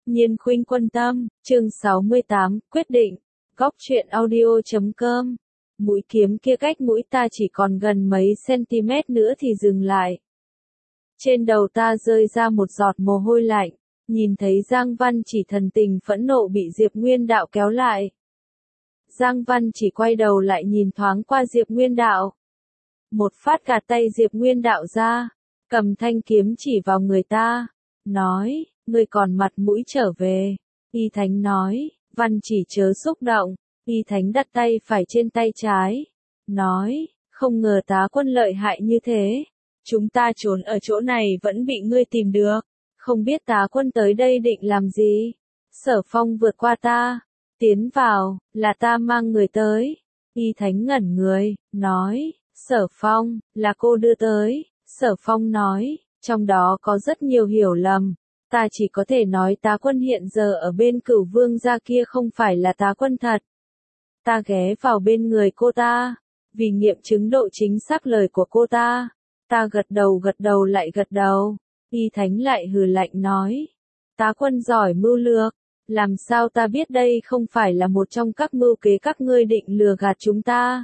Nhiên khuynh quân tâm, chương 68, quyết định. Góc truyện audio.com. Mũi kiếm kia cách mũi ta chỉ còn gần mấy cm nữa thì dừng lại. Trên đầu ta rơi ra một giọt mồ hôi lạnh, nhìn thấy Giang Văn Chỉ thần tình phẫn nộ bị Diệp Nguyên Đạo kéo lại. Giang Văn Chỉ quay đầu lại nhìn thoáng qua Diệp Nguyên Đạo. Một phát gạt tay Diệp Nguyên Đạo ra, cầm thanh kiếm chỉ vào người ta, nói, ngươi còn mặt mũi trở về. Y Thánh nói, Văn Chỉ chớ xúc động. Y Thánh đặt tay phải trên tay trái, nói, không ngờ tá quân lợi hại như thế. Chúng ta trốn ở chỗ này vẫn bị ngươi tìm được, không biết tá quân tới đây định làm gì. Sở Phong vượt qua ta, tiến vào, là ta mang người tới. Y Thánh ngẩn người, nói, Sở Phong, là cô đưa tới. Sở Phong nói, trong đó có rất nhiều hiểu lầm. Ta chỉ có thể nói tá quân hiện giờ ở bên Cửu Vương gia kia không phải là tá quân thật. Ta ghé vào bên người cô ta, vì nghiệm chứng độ chính xác lời của cô ta. Ta gật đầu lại gật đầu. Y Thánh lại hừ lạnh nói, tá quân giỏi mưu lược, làm sao ta biết đây không phải là một trong các mưu kế các ngươi định lừa gạt chúng ta.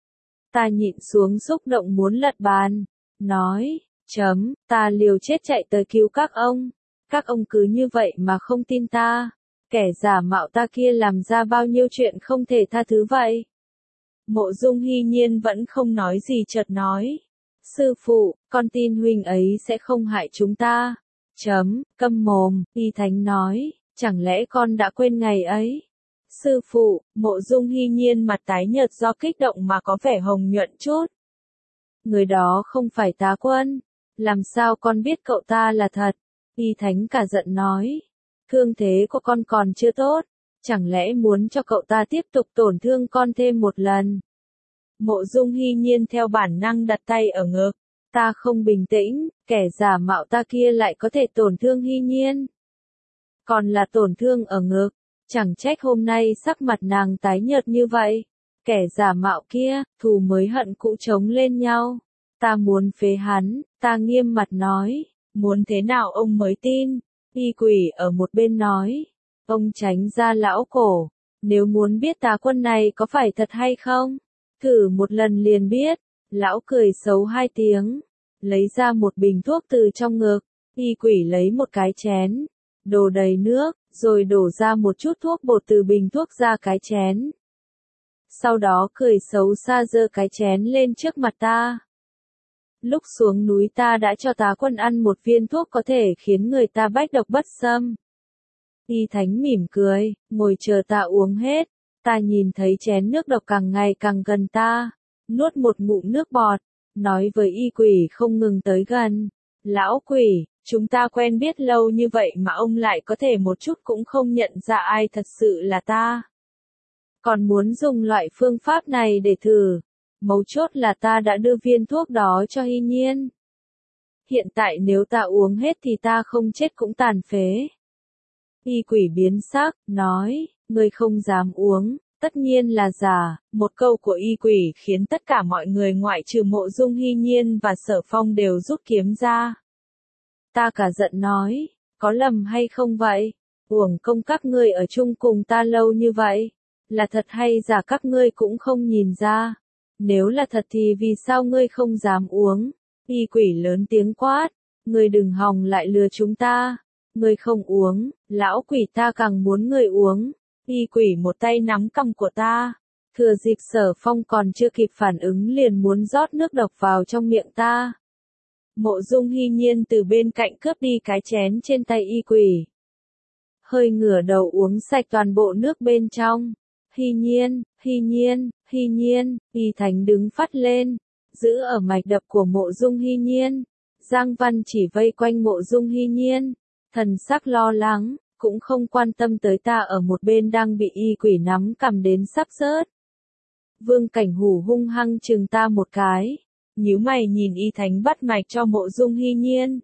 Ta nhịn xuống xúc động muốn lật bàn, nói, ta liều chết chạy tới cứu các ông cứ như vậy mà không tin ta, kẻ giả mạo ta kia làm ra bao nhiêu chuyện không thể tha thứ vậy. Mộ Dung Hy Nhiên vẫn không nói gì chợt nói, sư phụ, con tin huynh ấy sẽ không hại chúng ta. Câm mồm, Y Thánh nói, chẳng lẽ con đã quên ngày ấy? Sư phụ, Mộ Dung Hy Nhiên mặt tái nhợt do kích động mà có vẻ hồng nhuận chút. Người đó không phải tá quân, làm sao con biết cậu ta là thật? Y Thánh cả giận nói, thương thế của con còn chưa tốt, chẳng lẽ muốn cho cậu ta tiếp tục tổn thương con thêm một lần? Mộ Dung Hy Nhiên theo bản năng đặt tay ở ngực, ta không bình tĩnh, kẻ giả mạo ta kia lại có thể tổn thương Hy Nhiên. Còn là tổn thương ở ngực, chẳng trách hôm nay sắc mặt nàng tái nhợt như vậy. Kẻ giả mạo kia, thù mới hận cũ chồng lên nhau. Ta muốn phế hắn, ta nghiêm mặt nói, muốn thế nào ông mới tin? Y Quỷ ở một bên nói, ông tránh ra lão cổ, nếu muốn biết tá quân này có phải thật hay không, thử một lần liền biết. Lão cười xấu hai tiếng, lấy ra một bình thuốc từ trong ngực. Y Quỷ lấy một cái chén, đổ đầy nước, rồi đổ ra một chút thuốc bột từ bình thuốc ra cái chén. Sau đó cười xấu xa giơ cái chén lên trước mặt ta. Lúc xuống núi ta đã cho tá quân ăn một viên thuốc có thể khiến người ta bách độc bất xâm. Y Thánh mỉm cười, ngồi chờ ta uống hết. Ta nhìn thấy chén nước độc càng ngày càng gần ta, nuốt một ngụm nước bọt, nói với Y Quỷ không ngừng tới gần, lão quỷ, chúng ta quen biết lâu như vậy mà ông lại có thể một chút cũng không nhận ra ai thật sự là ta. Còn muốn dùng loại phương pháp này để thử. Mấu chốt là ta đã đưa viên thuốc đó cho Hy Nhiên. Hiện tại nếu ta uống hết thì ta không chết cũng tàn phế. Y Quỷ biến sắc, nói, ngươi không dám uống, tất nhiên là giả. Một câu của Y Quỷ khiến tất cả mọi người ngoại trừ Mộ Dung Hy Nhiên và Sở Phong đều rút kiếm ra. Ta cả giận nói, có lầm hay không vậy? Uổng công các ngươi ở chung cùng ta lâu như vậy. Là thật hay giả các ngươi cũng không nhìn ra. Nếu là thật thì vì sao ngươi không dám uống? Y Quỷ lớn tiếng quát, ngươi đừng hòng lại lừa chúng ta. Ngươi không uống, lão quỷ ta càng muốn ngươi uống. Y Quỷ một tay nắm cằm của ta. Thừa dịp Sở Phong còn chưa kịp phản ứng liền muốn rót nước độc vào trong miệng ta. Mộ Dung Hy Nhiên từ bên cạnh cướp đi cái chén trên tay Y Quỷ. Hơi ngửa đầu uống sạch toàn bộ nước bên trong. Hy Nhiên, Hy Nhiên, Hy Nhiên, Y Thánh đứng phắt lên, giữ ở mạch đập của Mộ Dung Hy Nhiên. Giang Văn Chỉ vây quanh Mộ Dung Hy Nhiên, thần sắc lo lắng, cũng không quan tâm tới ta ở một bên đang bị Y Quỷ nắm cầm đến sắp rớt. Vương Cảnh Hủ hung hăng chừng ta một cái, nhíu mày nhìn Y Thánh bắt mạch cho Mộ Dung Hy Nhiên.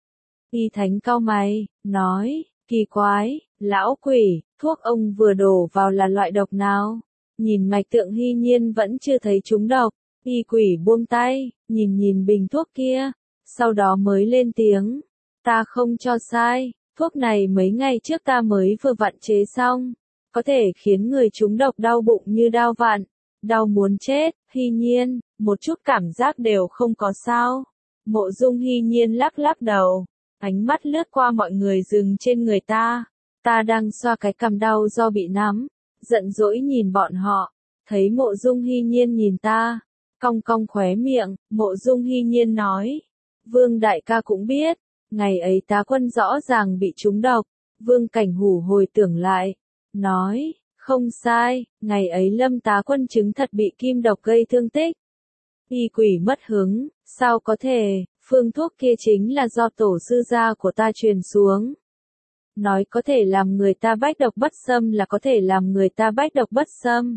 Y Thánh cau mày, nói, kỳ quái, lão quỷ, thuốc ông vừa đổ vào là loại độc nào? Nhìn mạch tượng Hy Nhiên vẫn chưa thấy trúng độc. Y Quỷ buông tay, nhìn bình thuốc kia, sau đó mới lên tiếng, ta không cho sai, Thuốc này mấy ngày trước ta mới vừa vặn chế xong. Có thể khiến người trúng độc đau bụng như đau vặn, đau muốn chết. Hy Nhiên, một chút cảm giác đều không có sao. Mộ Dung Hy Nhiên lắc lắc đầu. Ánh mắt lướt qua mọi người dừng trên người ta. Ta đang xoa cái cằm đau do bị nắm. Giận dỗi nhìn bọn họ. Thấy Mộ Dung Hy Nhiên nhìn ta. Cong cong khóe miệng, Mộ Dung Hy Nhiên nói. Vương đại ca cũng biết. Ngày ấy Tá Quân rõ ràng bị trúng độc. Vương Cảnh Hủ hồi tưởng lại. Nói, không sai, ngày ấy Lâm Tá Quân chứng thật bị kim độc gây thương tích. Y quỷ mất hứng, sao có thể, phương thuốc kia chính là do tổ sư gia của ta truyền xuống. Nói có thể làm người ta bách độc bất xâm là có thể làm người ta bách độc bất xâm.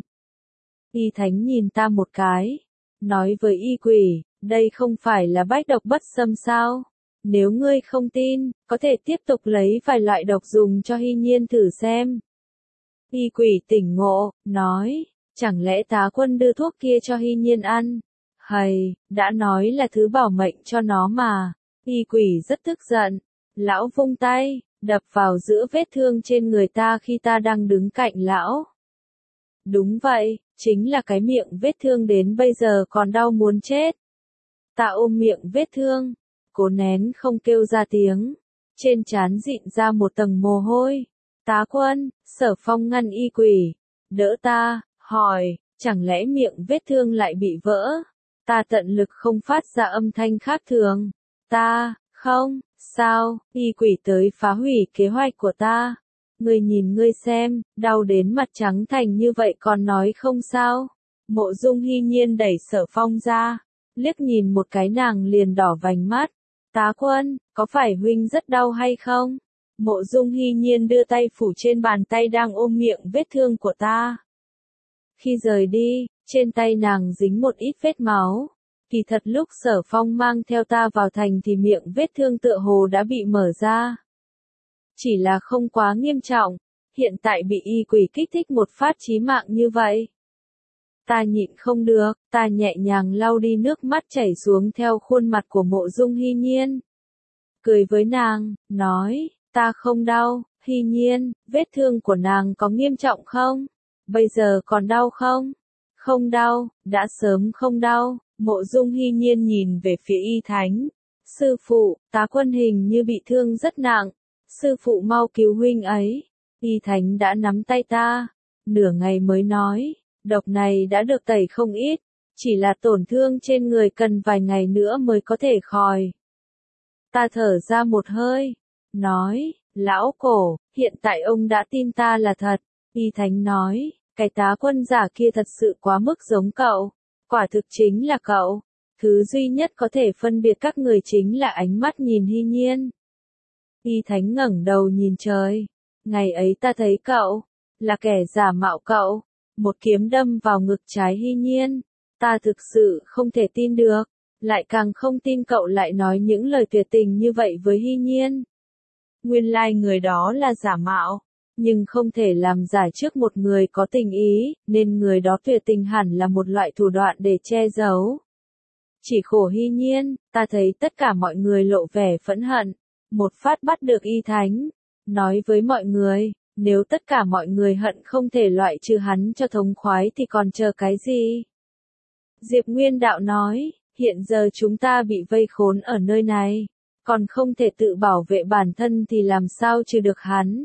Y Thánh nhìn ta một cái, nói với y quỷ, đây không phải là bách độc bất xâm sao? Nếu ngươi không tin, có thể tiếp tục lấy vài loại độc dùng cho Hy Nhiên thử xem. Y quỷ tỉnh ngộ, nói, chẳng lẽ Tá Quân đưa thuốc kia cho Hy Nhiên ăn? Hầy, đã nói là thứ bảo mệnh cho nó mà. Y quỷ rất tức giận. Lão vung tay, đập vào giữa vết thương trên người ta khi ta đang đứng cạnh lão. Đúng vậy, chính là cái miệng vết thương đến bây giờ còn đau muốn chết. Ta ôm miệng vết thương, cố nén không kêu ra tiếng. Trên trán dịn ra một tầng mồ hôi. Tá Quân, Sở Phong ngăn y quỷ, đỡ ta, hỏi, chẳng lẽ miệng vết thương lại bị vỡ? Ta tận lực không phát ra âm thanh khác thường. Ta, không, sao, y quỷ tới phá hủy kế hoạch của ta. Ngươi nhìn ngươi xem, đau đến mặt trắng thành như vậy còn nói không sao. Mộ Dung Hy Nhiên đẩy Sở Phong ra, liếc nhìn một cái nàng liền đỏ vành mắt. Tá Quân, có phải huynh rất đau hay không? Mộ Dung Hy Nhiên đưa tay phủ trên bàn tay đang ôm miệng vết thương của ta. Khi rời đi, trên tay nàng dính một ít vết máu. Kỳ thật lúc Sở Phong mang theo ta vào thành thì miệng vết thương tựa hồ đã bị mở ra. Chỉ là không quá nghiêm trọng, hiện tại bị y quỷ kích thích một phát chí mạng như vậy. Ta nhịn không được, ta nhẹ nhàng lau đi nước mắt chảy xuống theo khuôn mặt của Mộ Dung Hy Nhiên. Cười với nàng, nói, ta không đau, Hy Nhiên, vết thương của nàng có nghiêm trọng không? Bây giờ còn đau không? Không đau, đã sớm không đau. Mộ Dung Hy Nhiên nhìn về phía Y Thánh. Sư phụ, Tá Quân hình như bị thương rất nặng. Sư phụ mau cứu huynh ấy. Y Thánh đã nắm tay ta. Nửa ngày mới nói, độc này đã được tẩy không ít. Chỉ là tổn thương trên người cần vài ngày nữa mới có thể khỏi. Ta thở ra một hơi. Nói, lão cổ, hiện tại ông đã tin ta là thật. Y Thánh nói, cái Tá Quân giả kia thật sự quá mức giống cậu. Quả thực chính là cậu. Thứ duy nhất có thể phân biệt các người chính là ánh mắt nhìn Hy Nhiên. Y Thánh ngẩng đầu nhìn trời. Ngày ấy ta thấy cậu, là kẻ giả mạo cậu. Một kiếm đâm vào ngực trái Hy Nhiên. Ta thực sự không thể tin được. Lại càng không tin cậu lại nói những lời tuyệt tình như vậy với Hy Nhiên. Nguyên lai người đó là giả mạo. Nhưng không thể làm giả trước một người có tình ý, nên người đó tuyệt tình hẳn là một loại thủ đoạn để che giấu. Chỉ khổ Hy Nhiên, ta thấy tất cả mọi người lộ vẻ phẫn hận. Một phát bắt được Y Thánh. Nói với mọi người, nếu tất cả mọi người hận không thể loại trừ hắn cho thống khoái thì còn chờ cái gì? Diệp Nguyên Đạo nói, hiện giờ chúng ta bị vây khốn ở nơi này. Còn không thể tự bảo vệ bản thân thì làm sao trừ được hắn?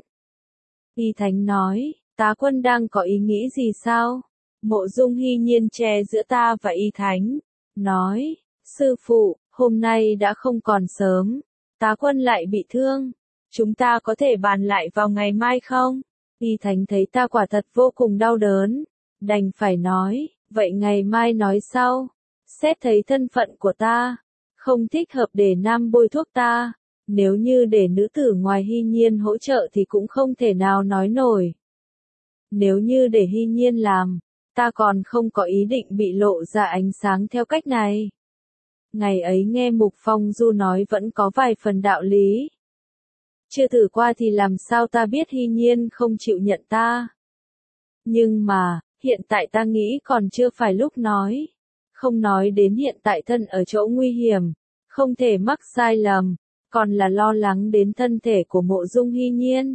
Y Thánh nói, Tá Quân đang có ý nghĩ gì sao? Mộ Dung Hy Nhiên che giữa ta và Y Thánh. Nói, sư phụ, hôm nay đã không còn sớm. Tá Quân lại bị thương. Chúng ta có thể bàn lại vào ngày mai không? Y Thánh thấy ta quả thật vô cùng đau đớn. Đành phải nói, vậy ngày mai nói sau. Xét thấy thân phận của ta, không thích hợp để nam bôi thuốc ta. Nếu như để nữ tử ngoài Hy Nhiên hỗ trợ thì cũng không thể nào nói nổi. Nếu như để Hy Nhiên làm, ta còn không có ý định bị lộ ra ánh sáng theo cách này. Ngày ấy nghe Mục Phong Du nói vẫn có vài phần đạo lý. Chưa thử qua thì làm sao ta biết Hy Nhiên không chịu nhận ta. Nhưng mà, hiện tại ta nghĩ còn chưa phải lúc nói. Không nói đến hiện tại thân ở chỗ nguy hiểm, không thể mắc sai lầm. còn là lo lắng đến thân thể của Mộ Dung Hy Nhiên.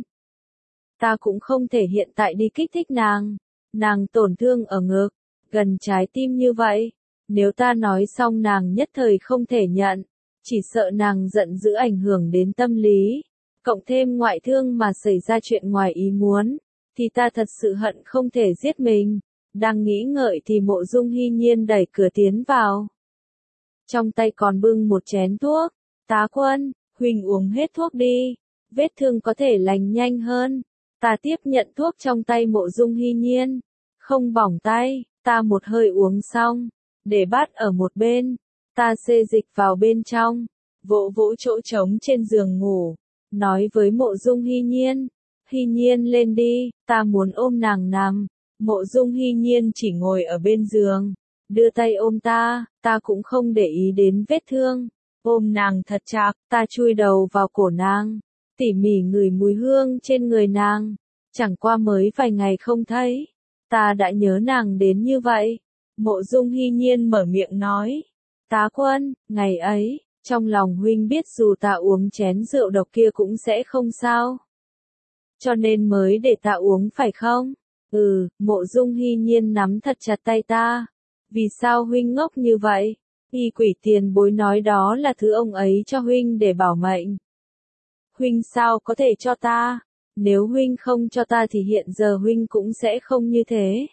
Ta cũng không thể hiện tại đi kích thích nàng tổn thương ở ngực, gần trái tim như vậy, nếu ta nói xong nàng nhất thời không thể nhận, chỉ sợ nàng giận dữ ảnh hưởng đến tâm lý, cộng thêm ngoại thương mà xảy ra chuyện ngoài ý muốn, thì ta thật sự hận không thể giết mình. Đang nghĩ ngợi thì Mộ Dung Hy Nhiên đẩy cửa tiến vào. Trong tay còn bưng một chén thuốc. Tá Quân, huynh uống hết thuốc đi, vết thương có thể lành nhanh hơn. Ta tiếp nhận thuốc trong tay Mộ Dung Hy Nhiên, không bỏng tay, ta một hơi uống xong, để bát ở một bên, ta xê dịch vào bên trong, vỗ vỗ chỗ trống trên giường ngủ, nói với Mộ Dung Hy Nhiên, Hy Nhiên lên đi, ta muốn ôm nàng nằm. Mộ Dung Hy Nhiên chỉ ngồi ở bên giường, đưa tay ôm ta cũng không để ý đến vết thương, ôm nàng thật chặt, ta chui đầu vào cổ nàng, tỉ mỉ ngửi mùi hương trên người nàng, chẳng qua mới vài ngày không thấy, ta đã nhớ nàng đến như vậy. Mộ Dung Hy Nhiên mở miệng nói, Tá Quân, ngày ấy, trong lòng huynh biết dù ta uống chén rượu độc kia cũng sẽ không sao, cho nên mới để ta uống phải không? Mộ Dung Hy Nhiên nắm thật chặt tay ta. Vì sao huynh ngốc như vậy? Y quỷ tiền bối nói đó là thứ ông ấy cho huynh để bảo mệnh. Huynh sao có thể cho ta? Nếu huynh không cho ta thì hiện giờ huynh cũng sẽ không như thế.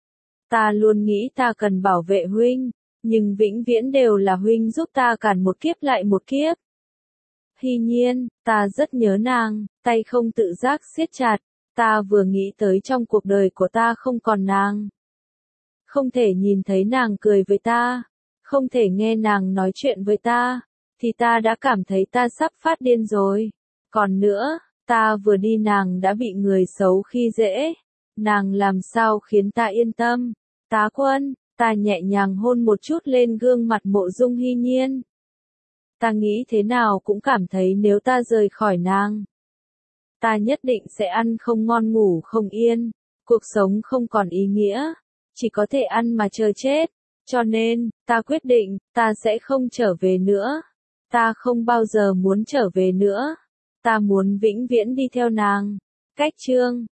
Ta luôn nghĩ ta cần bảo vệ huynh, nhưng vĩnh viễn đều là huynh giúp ta cản một kiếp lại một kiếp. Hy Nhiên, ta rất nhớ nàng, tay không tự giác siết chặt. Ta vừa nghĩ tới trong cuộc đời của ta không còn nàng. Không thể nhìn thấy nàng cười với ta, không thể nghe nàng nói chuyện với ta, thì ta đã cảm thấy ta sắp phát điên rồi. Còn nữa, ta vừa đi nàng đã bị người xấu khi dễ, nàng làm sao khiến ta yên tâm. Tá Quân, ta nhẹ nhàng hôn một chút lên gương mặt Mộ Dung Hy Nhiên. Ta nghĩ thế nào cũng cảm thấy nếu ta rời khỏi nàng, ta nhất định sẽ ăn không ngon ngủ không yên, cuộc sống không còn ý nghĩa, chỉ có thể ăn mà chờ chết, cho nên, ta quyết định, ta sẽ không trở về nữa, ta không bao giờ muốn trở về nữa, ta muốn vĩnh viễn đi theo nàng. Cách chương